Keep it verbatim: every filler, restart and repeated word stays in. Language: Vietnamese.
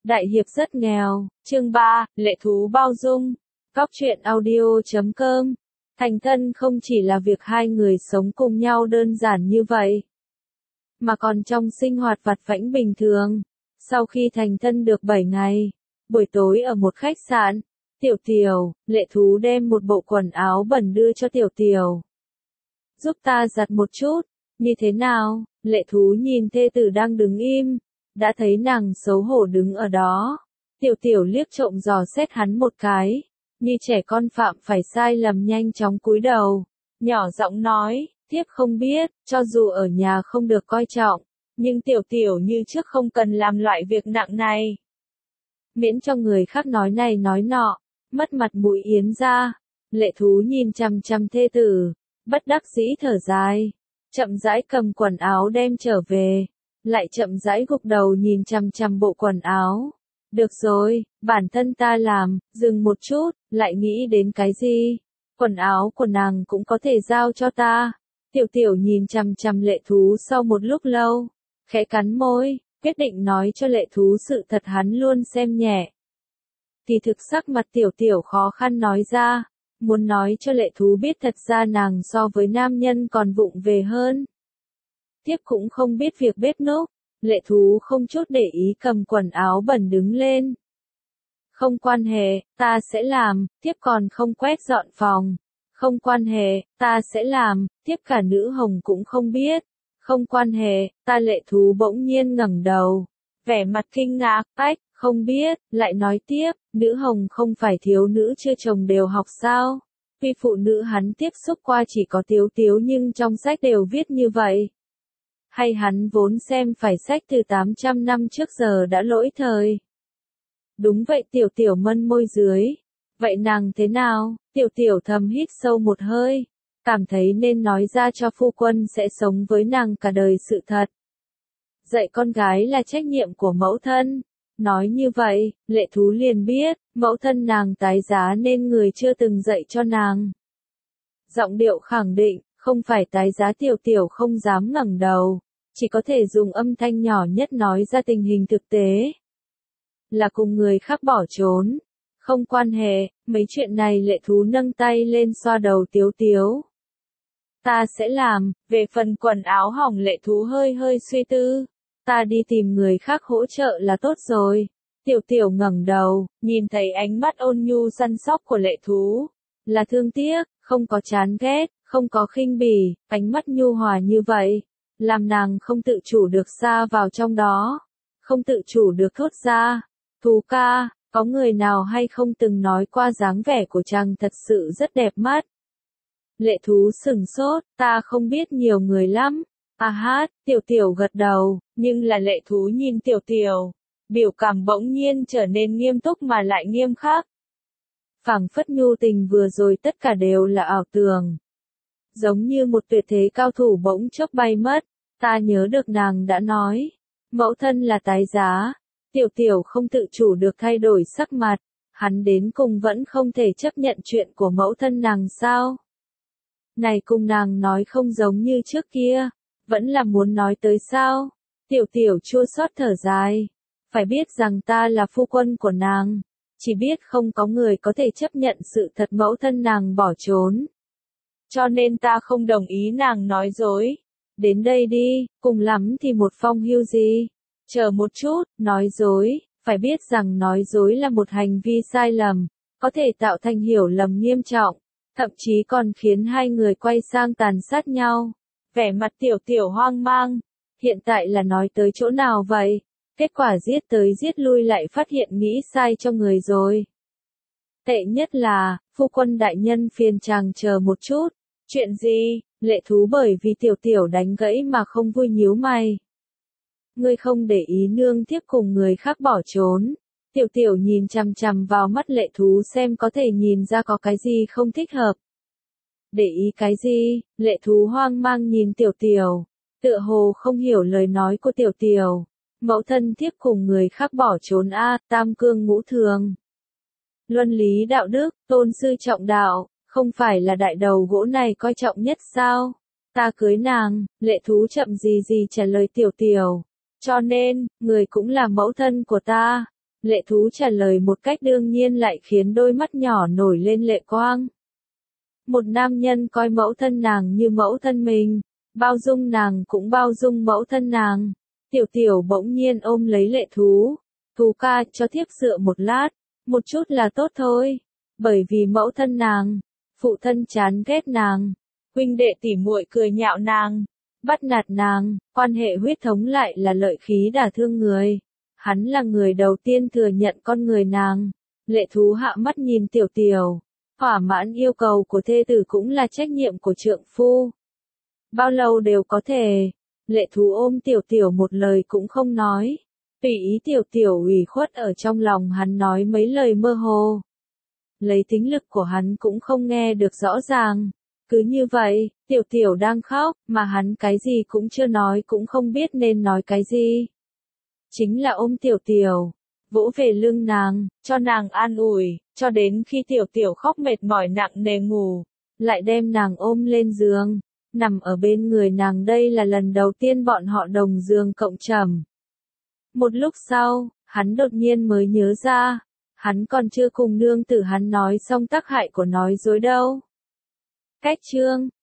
Đại hiệp rất nghèo, chương ba, lệ thú bao dung, góc truyện audio chấm com. Thành thân không chỉ là việc hai người sống cùng nhau đơn giản như vậy, mà còn trong sinh hoạt vặt vãnh bình thường. Sau khi thành thân được bảy ngày, buổi tối ở một khách sạn, Tiểu Tiểu, lệ thú đem một bộ quần áo bẩn đưa cho Tiểu Tiểu. Giúp ta giặt một chút, như thế nào? Lệ thú nhìn thê tử đang đứng im, đã thấy nàng xấu hổ đứng ở đó. Tiểu Tiểu liếc trộm dò xét hắn một cái, như trẻ con phạm phải sai lầm nhanh chóng cúi đầu, nhỏ giọng nói, thiếp không biết, cho dù ở nhà không được coi trọng, nhưng Tiểu Tiểu như trước không cần làm loại việc nặng này. Miễn cho người khác nói này nói nọ, mất mặt mũi Yến gia. Lệ thú nhìn chằm chằm thê tử, bất đắc dĩ thở dài, chậm rãi cầm quần áo đem trở về, lại chậm rãi gục đầu nhìn chằm chằm bộ quần áo. Được rồi, bản thân ta làm. Dừng một chút, lại nghĩ đến cái gì? Quần áo của nàng cũng có thể giao cho ta. Tiểu Tiểu nhìn chằm chằm lệ thú sau một lúc lâu, khẽ cắn môi, quyết định nói cho lệ thú sự thật hắn luôn xem nhẹ. Thì thực sắc mặt Tiểu Tiểu khó khăn nói ra, muốn nói cho lệ thú biết thật ra nàng so với nam nhân còn vụng về hơn. Tiếp cũng không biết việc bếp núc. Lệ thú không chút để ý cầm quần áo bẩn đứng lên. Không quan hệ, ta sẽ làm. Tiếp còn không quét dọn phòng. Không quan hệ, ta sẽ làm. Tiếp cả nữ hồng cũng không biết. Không quan hệ, ta. Lệ thú bỗng nhiên ngẩng đầu, vẻ mặt kinh ngạc, ách, không biết. Lại nói tiếp, nữ hồng không phải thiếu nữ chưa chồng đều học sao? Vì phụ nữ hắn tiếp xúc qua chỉ có Tiếu Tiếu nhưng trong sách đều viết như vậy. Hay hắn vốn xem phải sách từ tám trăm năm trước giờ đã lỗi thời? Đúng vậy. Tiểu Tiểu mân môi dưới. Vậy nàng thế nào? Tiểu Tiểu thầm hít sâu một hơi, cảm thấy nên nói ra cho phu quân sẽ sống với nàng cả đời sự thật. Dạy con gái là trách nhiệm của mẫu thân. Nói như vậy, lệ thú liền biết, mẫu thân nàng tái giá nên người chưa từng dạy cho nàng. Giọng điệu khẳng định, không phải tái giá. Tiểu Tiểu không dám ngẩng đầu, chỉ có thể dùng âm thanh nhỏ nhất nói ra tình hình thực tế. Là cùng người khác bỏ trốn. Không quan hệ, mấy chuyện này. Lệ thú nâng tay lên xoa đầu Tiếu Tiếu. Ta sẽ làm. Về phần quần áo hỏng, lệ thú hơi hơi suy tư. Ta đi tìm người khác hỗ trợ là tốt rồi. Tiểu Tiểu ngẩng đầu, nhìn thấy ánh mắt ôn nhu săn sóc của lệ thú. Là thương tiếc, không có chán ghét, không có khinh bỉ, ánh mắt nhu hòa như vậy, làm nàng không tự chủ được sa vào trong đó. Không tự chủ được thốt ra, thú ca, có người nào hay không từng nói qua dáng vẻ của chàng thật sự rất đẹp mắt. Lệ thú sừng sốt, ta không biết, nhiều người lắm. À hát, Tiểu Tiểu gật đầu, nhưng là lệ thú nhìn Tiểu Tiểu, biểu cảm bỗng nhiên trở nên nghiêm túc mà lại nghiêm khắc. Phảng phất nhu tình vừa rồi tất cả đều là ảo tưởng. Giống như một tuyệt thế cao thủ bỗng chốc bay mất. Ta nhớ được nàng đã nói, mẫu thân là tái giá. Tiểu Tiểu không tự chủ được thay đổi sắc mặt, hắn đến cùng vẫn không thể chấp nhận chuyện của mẫu thân nàng sao? Này cùng nàng nói không giống như trước kia, vẫn là muốn nói tới sao? Tiểu Tiểu chua xót thở dài, phải biết rằng ta là phu quân của nàng, chỉ biết không có người có thể chấp nhận sự thật mẫu thân nàng bỏ trốn. Cho nên ta không đồng ý nàng nói dối. Đến đây đi, cùng lắm thì một phong hưu gì. Chờ một chút, nói dối, phải biết rằng nói dối là một hành vi sai lầm, có thể tạo thành hiểu lầm nghiêm trọng, thậm chí còn khiến hai người quay sang tàn sát nhau. Vẻ mặt Tiểu Tiểu hoang mang, hiện tại là nói tới chỗ nào vậy? Kết quả giết tới giết lui lại phát hiện nghĩ sai cho người rồi. Tệ nhất là, phu quân đại nhân phiền chàng chờ một chút. Chuyện gì? Lệ thú bởi vì Tiểu Tiểu đánh gãy mà không vui nhíu mày. Ngươi không để ý nương thiếp cùng người khác bỏ trốn. Tiểu Tiểu nhìn chằm chằm vào mắt lệ thú xem có thể nhìn ra có cái gì không thích hợp. Để ý cái gì? Lệ thú hoang mang nhìn Tiểu Tiểu, tựa hồ không hiểu lời nói của Tiểu Tiểu. Mẫu thân thiếp cùng người khác bỏ trốn a, tam cương ngũ thường. Luân lý đạo đức, tôn sư trọng đạo. Không phải là đại đầu gỗ này coi trọng nhất sao? Ta cưới nàng. Lệ thú chậm gì gì trả lời Tiểu Tiểu. Cho nên, người cũng là mẫu thân của ta. Lệ thú trả lời một cách đương nhiên lại khiến đôi mắt nhỏ nổi lên lệ quang. Một nam nhân coi mẫu thân nàng như mẫu thân mình, bao dung nàng cũng bao dung mẫu thân nàng. Tiểu tiểu bỗng nhiên ôm lấy lệ thú. Thú ca, cho thiếp dựa một lát, một chút là tốt thôi. Bởi vì mẫu thân nàng, phụ thân chán ghét nàng, huynh đệ tỉ muội cười nhạo nàng, bắt nạt nàng, quan hệ huyết thống lại là lợi khí đả thương người. Hắn là người đầu tiên thừa nhận con người nàng. Lệ thú hạ mắt nhìn tiểu tiểu. Thỏa mãn yêu cầu của thê tử cũng là trách nhiệm của trượng phu. Bao lâu đều có thể. Lệ thú ôm tiểu tiểu một lời cũng không nói. Tùy ý tiểu tiểu ủy khuất ở trong lòng hắn nói mấy lời mơ hồ. Lấy tính lực của hắn cũng không nghe được rõ ràng. Cứ như vậy, tiểu tiểu đang khóc, mà hắn cái gì cũng chưa nói cũng không biết nên nói cái gì. Chính là ôm tiểu tiểu, vỗ về lưng nàng, cho nàng an ủi, cho đến khi tiểu tiểu khóc mệt mỏi nặng nề ngủ, lại đem nàng ôm lên giường, nằm ở bên người nàng. Đây là lần đầu tiên bọn họ đồng giường cộng trầm. Một lúc sau, hắn đột nhiên mới nhớ ra, hắn còn chưa cùng nương tử hắn nói xong tác hại của nói dối đâu. Cách chương